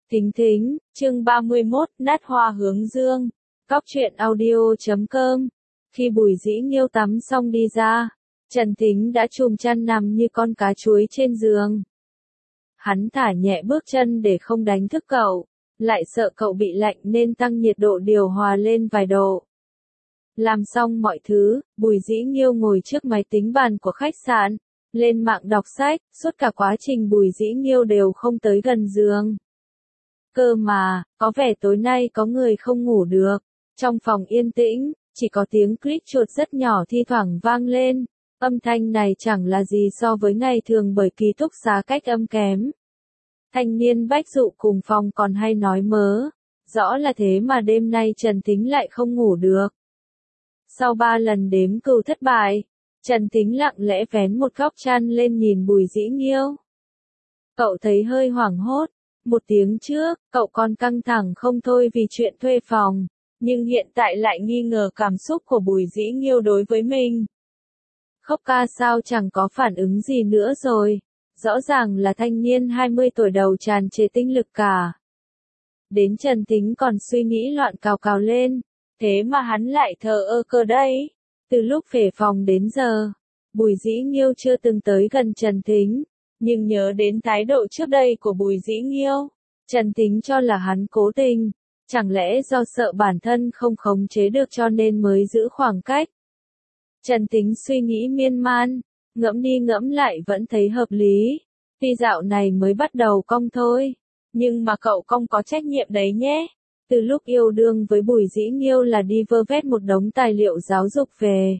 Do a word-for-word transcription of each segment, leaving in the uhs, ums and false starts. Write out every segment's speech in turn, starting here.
Thính thính, chương ba mươi mốt, nát hoa hướng dương. Cóc truyện audio chấm com. Khi Bùi Dĩ Nghiêu tắm xong đi ra, Trần Thính đã chùm chăn nằm như con cá chuối trên giường. Hắn thả nhẹ bước chân để không đánh thức cậu, lại sợ cậu bị lạnh nên tăng nhiệt độ điều hòa lên vài độ. Làm xong mọi thứ, Bùi Dĩ Nghiêu ngồi trước máy tính bàn của khách sạn, lên mạng đọc sách, suốt cả quá trình Bùi Dĩ Nghiêu đều không tới gần giường. Cơ mà, có vẻ tối nay có người không ngủ được. Trong phòng yên tĩnh, chỉ có tiếng click chuột rất nhỏ thi thoảng vang lên. Âm thanh này chẳng là gì so với ngày thường bởi ký túc xá cách âm kém. Thanh niên Bách Dụ cùng phòng còn hay nói mớ. Rõ là thế mà đêm nay Trần Thính lại không ngủ được. Sau ba lần đếm cừu thất bại, Trần Thính lặng lẽ vén một góc chăn lên nhìn Bùi Dĩ Nghiêu. Cậu thấy hơi hoảng hốt. Một tiếng trước, cậu còn căng thẳng không thôi vì chuyện thuê phòng, nhưng hiện tại lại nghi ngờ cảm xúc của Bùi Dĩ Nghiêu đối với mình. Khóc ca sao chẳng có phản ứng gì nữa rồi, rõ ràng là thanh niên hai mươi tuổi đầu tràn trề tinh lực cả. Đến Trần Thính còn suy nghĩ loạn cào cào lên, thế mà hắn lại thờ ơ cơ đấy. Từ lúc về phòng đến giờ, Bùi Dĩ Nghiêu chưa từng tới gần Trần Thính. Nhưng nhớ đến thái độ trước đây của Bùi Dĩ Nghiêu, Trần Thính cho là hắn cố tình, chẳng lẽ do sợ bản thân không khống chế được cho nên mới giữ khoảng cách. Trần Thính suy nghĩ miên man, ngẫm đi ngẫm lại vẫn thấy hợp lý, tuy dạo này mới bắt đầu cong thôi, nhưng mà cậu cong có trách nhiệm đấy nhé. Từ lúc yêu đương với Bùi Dĩ Nghiêu là đi vơ vét một đống tài liệu giáo dục về.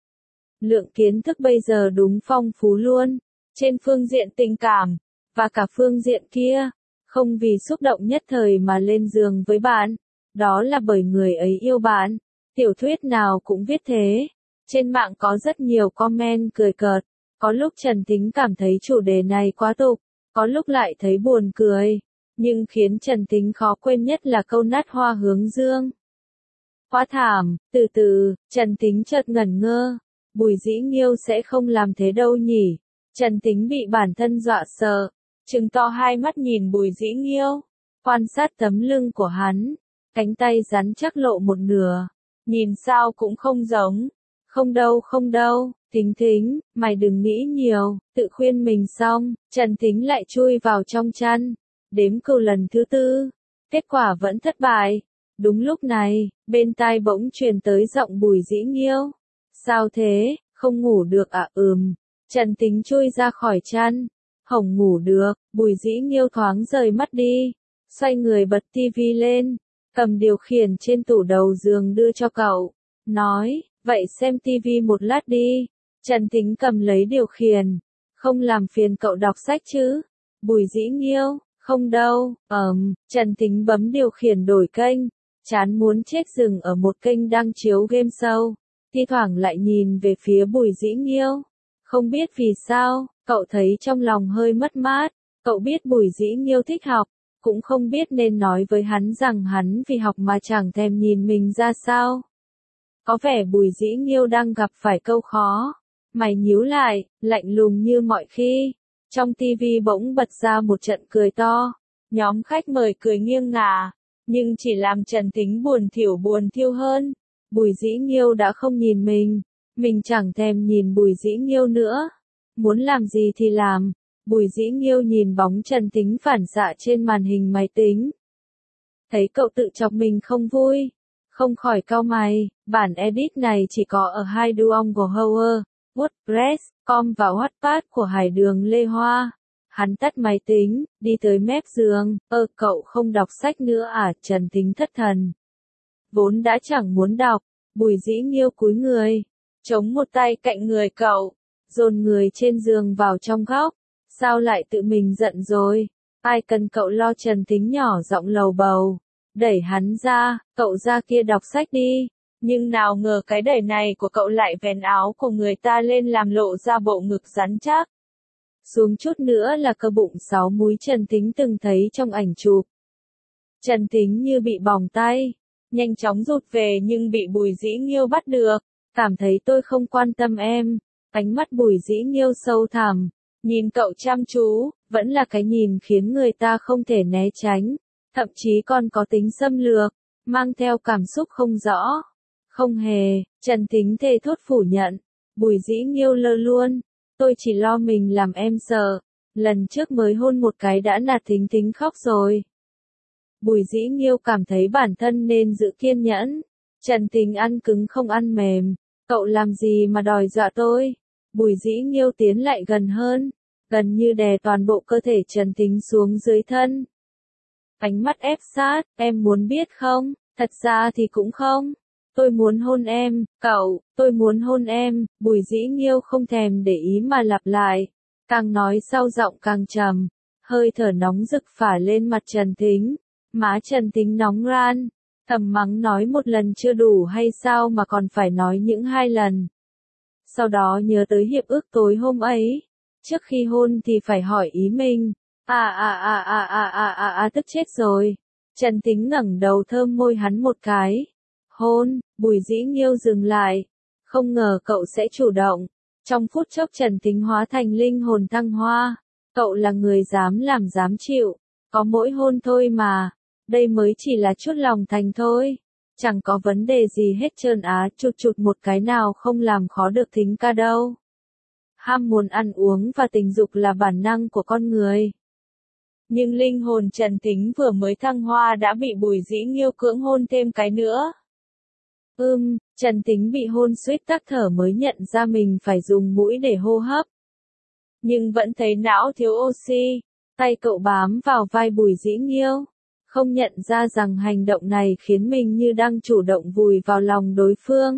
Lượng kiến thức bây giờ đúng phong phú luôn. Trên phương diện tình cảm, và cả phương diện kia, không vì xúc động nhất thời mà lên giường với bạn, đó là bởi người ấy yêu bạn. Tiểu thuyết nào cũng viết thế. Trên mạng có rất nhiều comment cười cợt, có lúc Trần Thính cảm thấy chủ đề này quá tục, có lúc lại thấy buồn cười, nhưng khiến Trần Thính khó quên nhất là câu nát hoa hướng dương. Quá thảm, từ từ, Trần Thính chợt ngẩn ngơ, Bùi Dĩ Nghiêu sẽ không làm thế đâu nhỉ. Trần Thính bị bản thân dọa sợ, trừng to hai mắt nhìn Bùi Dĩ Nghiêu, quan sát tấm lưng của hắn, cánh tay rắn chắc lộ một nửa, nhìn sao cũng không giống. Không đâu không đâu, Thính Thính, mày đừng nghĩ nhiều, tự khuyên mình xong, Trần Thính lại chui vào trong chăn, đếm cừu lần thứ tư, kết quả vẫn thất bại. Đúng lúc này, bên tai bỗng truyền tới giọng Bùi Dĩ Nghiêu. Sao thế, không ngủ được à? Ừm. Trần Thính chui ra khỏi chăn, hổng ngủ được. Bùi Dĩ Nghiêu thoáng rời mắt đi, xoay người bật tivi lên, cầm điều khiển trên tủ đầu giường đưa cho cậu, nói, vậy xem tivi một lát đi. Trần Thính cầm lấy điều khiển, không làm phiền cậu đọc sách chứ? Bùi Dĩ Nghiêu, không đâu. Ờm, Trần Thính bấm điều khiển đổi kênh, chán muốn chết dừng ở một kênh đang chiếu game show, thi thoảng lại nhìn về phía Bùi Dĩ Nghiêu. Không biết vì sao, cậu thấy trong lòng hơi mất mát. Cậu biết Bùi Dĩ Nghiêu thích học, cũng không biết nên nói với hắn rằng hắn vì học mà chẳng thèm nhìn mình ra sao. Có vẻ Bùi Dĩ Nghiêu đang gặp phải câu khó. Mày nhíu lại, lạnh lùng như mọi khi. Trong tivi bỗng bật ra một trận cười to. Nhóm khách mời cười nghiêng ngả, nhưng chỉ làm Trần Thính buồn thỉu buồn thiêu hơn. Bùi Dĩ Nghiêu đã không nhìn mình. Mình chẳng thèm nhìn Bùi Dĩ Nghiêu nữa. Muốn làm gì thì làm. Bùi Dĩ Nghiêu nhìn bóng Trần Thính phản xạ trên màn hình máy tính. Thấy cậu tự chọc mình không vui, không khỏi cau mày. Bản edit này chỉ có ở hai Duong của Howard, WordPress, com và Wattpad của Hải Đường Lê Hoa. Hắn tắt máy tính, đi tới mép giường. Ơ, cậu không đọc sách nữa à? Trần Thính thất thần. Vốn đã chẳng muốn đọc. Bùi Dĩ Nghiêu cúi người, chống một tay cạnh người cậu, dồn người trên giường vào trong góc. Sao lại tự mình giận rồi? Ai cần cậu lo? Trần Thính nhỏ giọng lầu bầu, đẩy hắn ra, cậu ra kia đọc sách đi. Nhưng nào ngờ cái đẩy này của cậu lại vén áo của người ta lên làm lộ ra bộ ngực rắn chắc. Xuống chút nữa là cơ bụng sáu múi Trần Thính từng thấy trong ảnh chụp. Trần Thính như bị bỏng tay, nhanh chóng rụt về nhưng bị Bùi Dĩ Nghiêu bắt được. Cảm thấy tôi không quan tâm em. Ánh mắt Bùi Dĩ Nghiêu sâu thẳm, nhìn cậu chăm chú, vẫn là cái nhìn khiến người ta không thể né tránh. thậm chí còn có tính xâm lược, mang theo cảm xúc không rõ. Không hề, Trần Thính thề thốt phủ nhận. Bùi Dĩ Nghiêu lơ luôn. Tôi chỉ lo mình làm em sợ. Lần trước mới hôn một cái đã nạt Thính Thính khóc rồi. Bùi Dĩ Nghiêu cảm thấy bản thân nên giữ kiên nhẫn. Trần Thính ăn cứng không ăn mềm. Cậu làm gì mà đòi dọa tôi? Bùi Dĩ Nghiêu tiến lại gần hơn. Gần như đè toàn bộ cơ thể Trần Thính xuống dưới thân. Ánh mắt ép sát, em muốn biết không? Thật ra thì cũng không. Tôi muốn hôn em, cậu, tôi muốn hôn em. Bùi Dĩ Nghiêu không thèm để ý mà lặp lại. Càng nói sau giọng càng trầm. Hơi thở nóng rực phả lên mặt Trần Thính. Má Trần Thính nóng ran. Thầm mắng nói một lần chưa đủ hay sao mà còn phải nói những hai lần. Sau đó nhớ tới hiệp ước tối hôm ấy. Trước khi hôn thì phải hỏi ý mình. À à à à à à à à tức chết rồi. Trần Thính ngẩng đầu thơm môi hắn một cái. Hôn, Bùi Dĩ Nghiêu dừng lại. Không ngờ cậu sẽ chủ động. Trong phút chốc Trần Thính hóa thành linh hồn thăng hoa. Cậu là người dám làm dám chịu. Có mỗi hôn thôi mà. Đây mới chỉ là chút lòng thành thôi. Chẳng có vấn đề gì hết trơn á, chụt chụt một cái nào không làm khó được Thính ca đâu. Ham muốn ăn uống và tình dục là bản năng của con người. Nhưng linh hồn Trần Thính vừa mới thăng hoa đã bị Bùi Dĩ Nghiêu cưỡng hôn thêm cái nữa. Ưm, Trần Thính bị hôn suýt tắc thở mới nhận ra mình phải dùng mũi để hô hấp. Nhưng vẫn thấy não thiếu oxy. Tay cậu bám vào vai Bùi Dĩ Nghiêu. Không nhận ra rằng hành động này khiến mình như đang chủ động vùi vào lòng đối phương.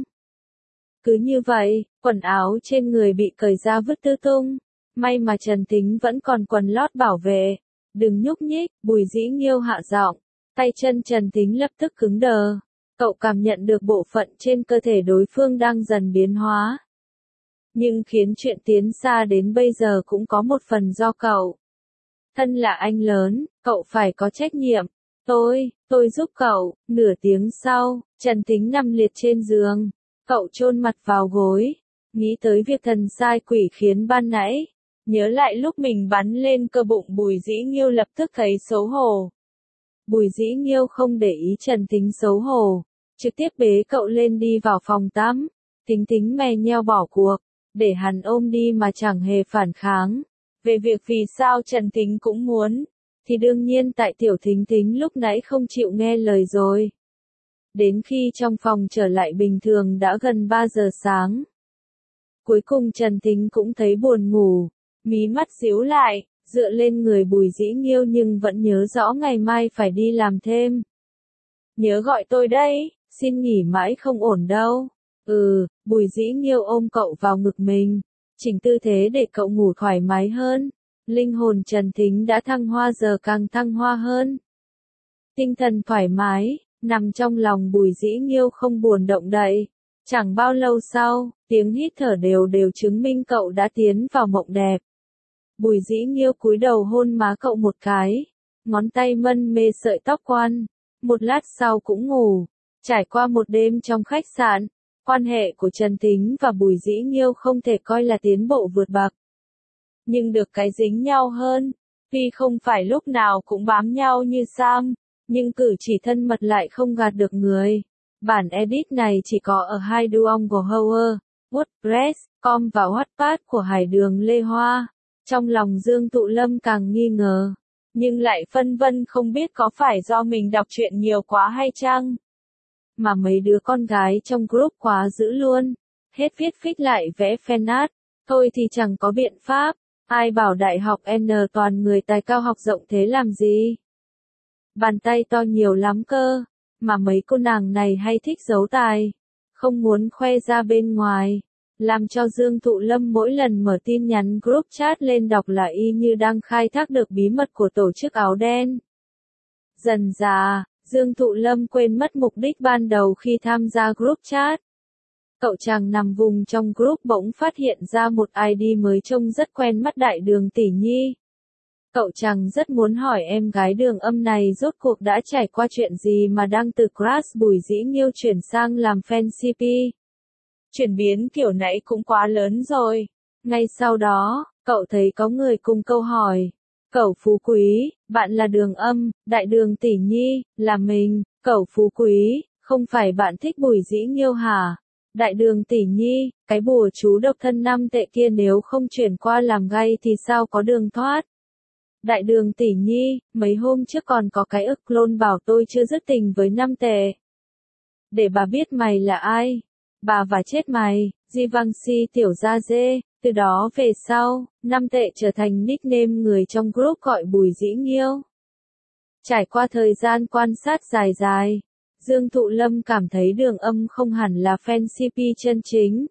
Cứ như vậy, quần áo trên người bị cởi ra vứt tứ tung. May mà Trần Thính vẫn còn quần lót bảo vệ. Đừng nhúc nhích, Bùi Dĩ Nghiêu hạ giọng. Tay chân Trần Thính lập tức cứng đờ. Cậu cảm nhận được bộ phận trên cơ thể đối phương đang dần biến hóa. Nhưng khiến chuyện tiến xa đến bây giờ cũng có một phần do cậu. Thân là anh lớn, cậu phải có trách nhiệm. Tôi, tôi giúp cậu. Nửa tiếng sau, Trần Thính nằm liệt trên giường. Cậu chôn mặt vào gối. Nghĩ tới việc thần sai quỷ khiến ban nãy. Nhớ lại lúc mình bắn lên cơ bụng Bùi Dĩ Nghiêu lập tức thấy xấu hổ. Bùi Dĩ Nghiêu không để ý Trần Thính xấu hổ. Trực tiếp bế cậu lên đi vào phòng tắm. Thính Thính mè nheo bỏ cuộc. Để hắn ôm đi mà chẳng hề phản kháng. Về việc vì sao Trần Thính cũng muốn. Thì đương nhiên tại Tiểu Thính Thính lúc nãy không chịu nghe lời rồi. Đến khi trong phòng trở lại bình thường đã gần ba giờ sáng. Cuối cùng Trần Thính cũng thấy buồn ngủ. Mí mắt díu lại, dựa lên người Bùi Dĩ Nghiêu nhưng vẫn nhớ rõ ngày mai phải đi làm thêm. Nhớ gọi tôi đấy, xin nghỉ mãi không ổn đâu. Ừ, Bùi Dĩ Nghiêu ôm cậu vào ngực mình, chỉnh tư thế để cậu ngủ thoải mái hơn. Linh hồn Trần Thính đã thăng hoa giờ càng thăng hoa hơn. Tinh thần thoải mái, nằm trong lòng Bùi Dĩ Nghiêu không buồn động đậy. Chẳng bao lâu sau, tiếng hít thở đều đều chứng minh cậu đã tiến vào mộng đẹp. Bùi Dĩ Nghiêu cúi đầu hôn má cậu một cái, ngón tay mân mê sợi tóc quan. Một lát sau cũng ngủ. Trải qua một đêm trong khách sạn, quan hệ của Trần Thính và Bùi Dĩ Nghiêu không thể coi là tiến bộ vượt bậc. Nhưng được cái dính nhau hơn, tuy không phải lúc nào cũng bám nhau như Sam, nhưng cử chỉ thân mật lại không gạt được người. Bản edit này chỉ có ở hai Duolingo, WordPress, com và Wattpad của Hải Đường Lê Hoa. Trong lòng Dương Thụ Lâm càng nghi ngờ, nhưng lại phân vân không biết có phải do mình đọc truyện nhiều quá hay chăng. Mà mấy đứa con gái trong group quá dữ luôn, hết viết fic lại vẽ fanart, thôi thì chẳng có biện pháp, ai bảo đại học N toàn người tài cao học rộng thế làm gì. Bàn tay to nhiều lắm cơ, mà mấy cô nàng này hay thích giấu tài, không muốn khoe ra bên ngoài. Làm cho Dương Thụ Lâm mỗi lần mở tin nhắn group chat lên đọc là y như đang khai thác được bí mật của tổ chức áo đen. Dần dà, Dương Thụ Lâm quên mất mục đích ban đầu khi tham gia group chat. Cậu chàng nằm vùng trong group bỗng phát hiện ra một i đê mới trông rất quen mắt Đại Đường Tỷ Nhi. Cậu chàng rất muốn hỏi em gái Đường Âm này rốt cuộc đã trải qua chuyện gì mà đang từ crush Bùi Dĩ Nghiêu chuyển sang làm fan xê pê. Chuyển biến kiểu nãy cũng quá lớn rồi. Ngay sau đó, cậu thấy có người cùng câu hỏi. Cẩu Phú Quý, bạn là Đường Âm, Đại Đường tỷ nhi, là mình, Cẩu Phú Quý, không phải bạn thích Bùi Dĩ Nghiêu hả? Đại Đường tỷ nhi, cái bùa chú độc thân năm tệ kia nếu không chuyển qua làm gay thì sao có đường thoát? Đại Đường tỷ nhi, mấy hôm trước còn có cái ức lôn bảo tôi chưa dứt tình với năm tệ. Để bà biết mày là ai. Bà và chết mày, Di Vang Si tiểu gia dê. Từ đó về sau, năm tệ trở thành nickname người trong group gọi Bùi Dĩ Nghiêu. Trải qua thời gian quan sát dài dài, Dương Thụ Lâm cảm thấy Đường Âm không hẳn là fan xê pê chân chính.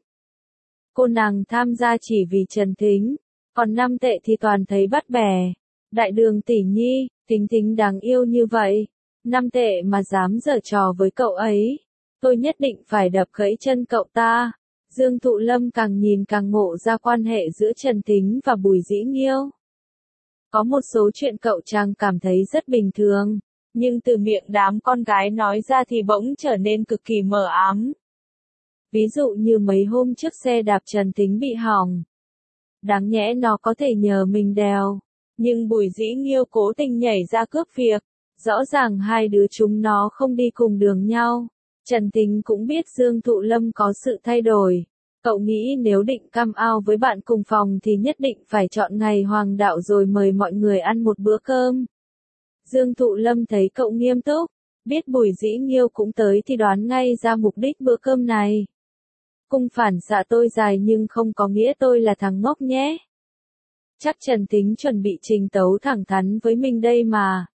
Cô nàng tham gia chỉ vì Trần Thính, còn năm tệ thì toàn thấy bắt bẻ. Đại Đường tỷ nhi, Thính Thính đáng yêu như vậy, năm tệ mà dám giở trò với cậu ấy, tôi nhất định phải đập gãy chân cậu ta. Dương Thụ Lâm càng nhìn càng ngộ ra quan hệ giữa Trần Thính và Bùi Dĩ Nghiêu. Có một số chuyện cậu chàng cảm thấy rất bình thường, nhưng từ miệng đám con gái nói ra thì bỗng trở nên cực kỳ mờ ám. Ví dụ như mấy hôm trước xe đạp Trần Thính bị hỏng. Đáng nhẽ nó có thể nhờ mình đèo, nhưng Bùi Dĩ Nghiêu cố tình nhảy ra cướp việc. Rõ ràng hai đứa chúng nó không đi cùng đường nhau. Trần Thính cũng biết Dương Thụ Lâm có sự thay đổi. Cậu nghĩ nếu định come out với bạn cùng phòng thì nhất định phải chọn ngày hoàng đạo rồi mời mọi người ăn một bữa cơm. Dương Thụ Lâm thấy cậu nghiêm túc, biết Bùi Dĩ Nghiêu cũng tới thì đoán ngay ra mục đích bữa cơm này. Cung phản xạ tôi dài nhưng không có nghĩa tôi là thằng ngốc nhé. Chắc Trần Thính chuẩn bị trình tấu thẳng thắn với mình đây mà.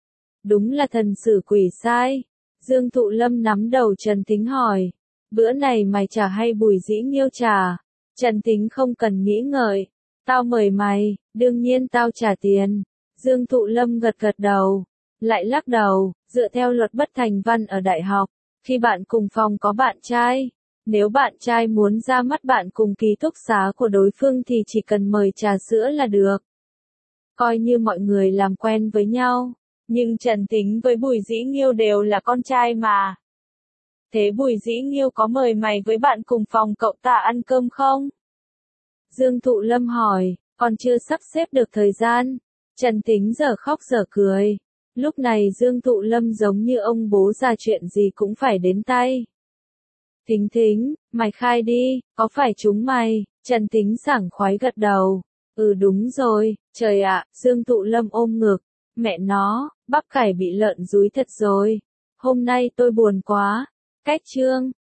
Đúng là thần xử quỷ sai. Dương Thụ Lâm nắm đầu Trần Thính hỏi, bữa này mày trả hay Bùi Dĩ Nghiêu trả? Trần Thính không cần nghĩ ngợi, tao mời mày, đương nhiên tao trả tiền. Dương Thụ Lâm gật gật đầu, lại lắc đầu, dựa theo luật bất thành văn ở đại học, khi bạn cùng phòng có bạn trai, nếu bạn trai muốn ra mắt bạn cùng ký túc xá của đối phương thì chỉ cần mời trà sữa là được. Coi như mọi người làm quen với nhau. Nhưng Trần Thính với Bùi Dĩ Nghiêu đều là con trai mà. Thế Bùi Dĩ Nghiêu có mời mày với bạn cùng phòng cậu ta ăn cơm không? Dương Thụ Lâm hỏi, còn chưa sắp xếp được thời gian. Trần Thính giờ khóc giờ cười. Lúc này Dương Thụ Lâm giống như ông bố già chuyện gì cũng phải đến tay. Thính Thính, mày khai đi, có phải chúng mày? Trần Thính sảng khoái gật đầu. Ừ đúng rồi, trời ạ, Dương Thụ Lâm ôm ngực. Mẹ nó, bắp cải bị lợn dúi thật rồi. Hôm nay tôi buồn quá. Cách chương.